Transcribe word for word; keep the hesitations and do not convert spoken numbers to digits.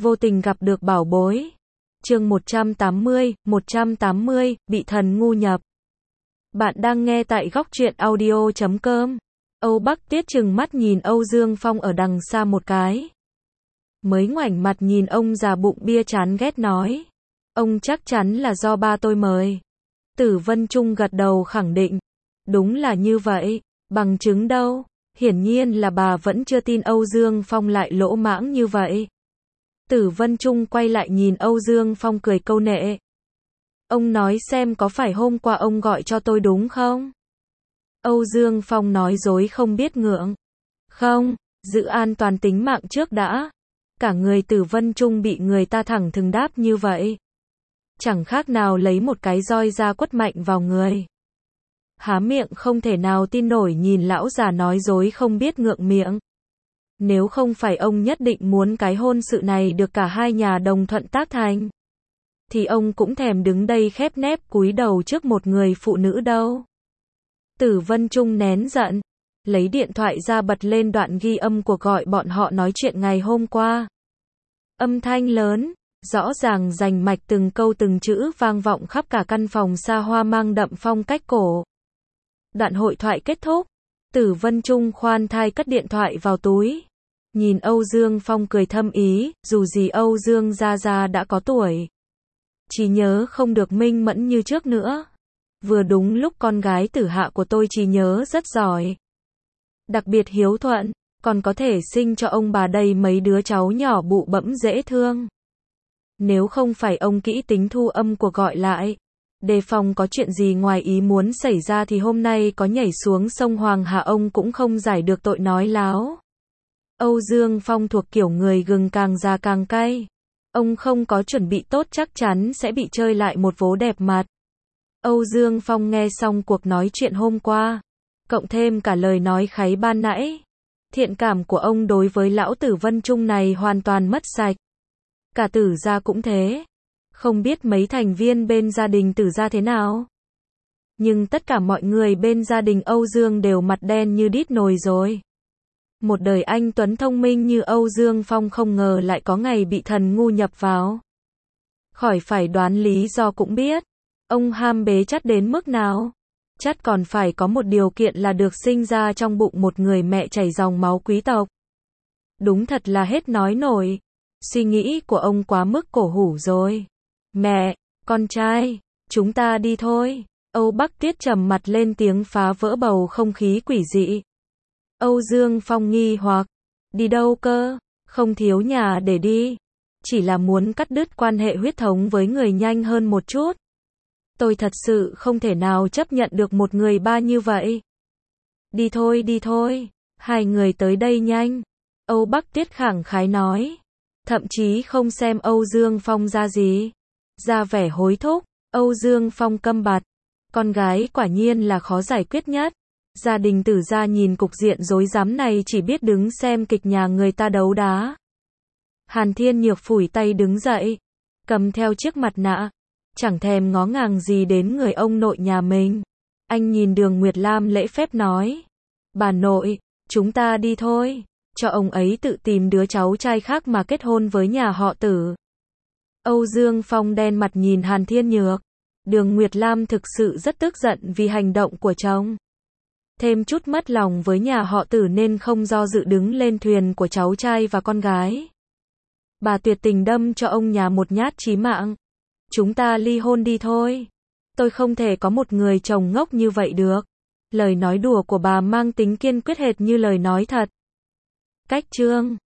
vô tình gặp được bảo bối. Chương một trăm tám mươi, một trăm tám mươi, bị thần ngu nhập. Bạn đang nghe tại góc truyện audio chấm com. Âu Bắc Tiết trừng mắt nhìn Âu Dương Phong ở đằng xa một cái. Mới ngoảnh mặt nhìn ông già bụng bia chán ghét nói. Ông chắc chắn là do ba tôi mời. Tử Vân Trung gật đầu khẳng định. Đúng là như vậy, bằng chứng đâu? Hiển nhiên là bà vẫn chưa tin Âu Dương Phong lại lỗ mãng như vậy. Tử Vân Trung quay lại nhìn Âu Dương Phong cười câu nệ. Ông nói xem có phải hôm qua ông gọi cho tôi đúng không? Âu Dương Phong nói dối không biết ngượng. Không, giữ an toàn tính mạng trước đã. Cả người Tử Vân Trung bị người ta thẳng thừng đáp như vậy. Chẳng khác nào lấy một cái roi ra quất mạnh vào người. Há miệng không thể nào tin nổi nhìn lão già nói dối không biết ngượng miệng. Nếu không phải ông nhất định muốn cái hôn sự này được cả hai nhà đồng thuận tác thành, thì ông cũng thèm đứng đây khép nép cúi đầu trước một người phụ nữ đâu. Tử Vân Trung nén giận, lấy điện thoại ra bật lên đoạn ghi âm cuộc gọi bọn họ nói chuyện ngày hôm qua. Âm thanh lớn, rõ ràng rành mạch từng câu từng chữ vang vọng khắp cả căn phòng xa hoa mang đậm phong cách cổ. Đoạn hội thoại kết thúc, Tử Vân Trung khoan thai cất điện thoại vào túi. Nhìn Âu Dương Phong cười thâm ý, dù gì Âu Dương gia gia đã có tuổi. Trí nhớ không được minh mẫn như trước nữa. Vừa đúng lúc con gái tử hạ của tôi trí nhớ rất giỏi. Đặc biệt hiếu thuận, còn có thể sinh cho ông bà đây mấy đứa cháu nhỏ bụ bẫm dễ thương. Nếu không phải ông kỹ tính thu âm cuộc gọi lại, đề phòng có chuyện gì ngoài ý muốn xảy ra thì hôm nay có nhảy xuống sông Hoàng Hà ông cũng không giải được tội nói láo. Âu Dương Phong thuộc kiểu người gừng càng già càng cay. Ông không có chuẩn bị tốt chắc chắn sẽ bị chơi lại một vố đẹp mặt. Âu Dương Phong nghe xong cuộc nói chuyện hôm qua, cộng thêm cả lời nói kháy ban nãy. Thiện cảm của ông đối với lão Tử Vân Trung này hoàn toàn mất sạch. Cả Tử gia cũng thế. Không biết mấy thành viên bên gia đình Tử gia thế nào. Nhưng tất cả mọi người bên gia đình Âu Dương đều mặt đen như đít nồi rồi. Một đời anh tuấn thông minh như Âu Dương Phong không ngờ lại có ngày bị thần ngu nhập vào. Khỏi phải đoán lý do cũng biết. Ông ham bế chắt đến mức nào. Chắt còn phải có một điều kiện là được sinh ra trong bụng một người mẹ chảy dòng máu quý tộc. Đúng thật là hết nói nổi. Suy nghĩ của ông quá mức cổ hủ rồi. Mẹ, con trai, chúng ta đi thôi. Âu Bắc Tiết trầm mặt lên tiếng phá vỡ bầu không khí quỷ dị. Âu Dương Phong nghi hoặc, đi đâu cơ, không thiếu nhà để đi. Chỉ là muốn cắt đứt quan hệ huyết thống với người nhanh hơn một chút. Tôi thật sự không thể nào chấp nhận được một người ba như vậy. Đi thôi đi thôi, hai người tới đây nhanh. Âu Bắc Tiết khẳng khái nói. Thậm chí không xem Âu Dương Phong ra gì. Ra vẻ hối thúc, Âu Dương Phong câm bặt. Con gái quả nhiên là khó giải quyết nhất. Gia đình Tử gia nhìn cục diện rối rắm này chỉ biết đứng xem kịch nhà người ta đấu đá. Hàn Thiên Nhược phủi tay đứng dậy, cầm theo chiếc mặt nạ, chẳng thèm ngó ngàng gì đến người ông nội nhà mình. Anh nhìn Đường Nguyệt Lam lễ phép nói, bà nội, chúng ta đi thôi, cho ông ấy tự tìm đứa cháu trai khác mà kết hôn với nhà họ Tử. Âu Dương Phong đen mặt nhìn Hàn Thiên Nhược. Đường Nguyệt Lam thực sự rất tức giận vì hành động của chồng. Thêm chút mất lòng với nhà họ Tử nên không do dự đứng lên thuyền của cháu trai và con gái. Bà tuyệt tình đâm cho ông nhà một nhát chí mạng. Chúng ta ly hôn đi thôi. Tôi không thể có một người chồng ngốc như vậy được. Lời nói đùa của bà mang tính kiên quyết hệt như lời nói thật. Cách chương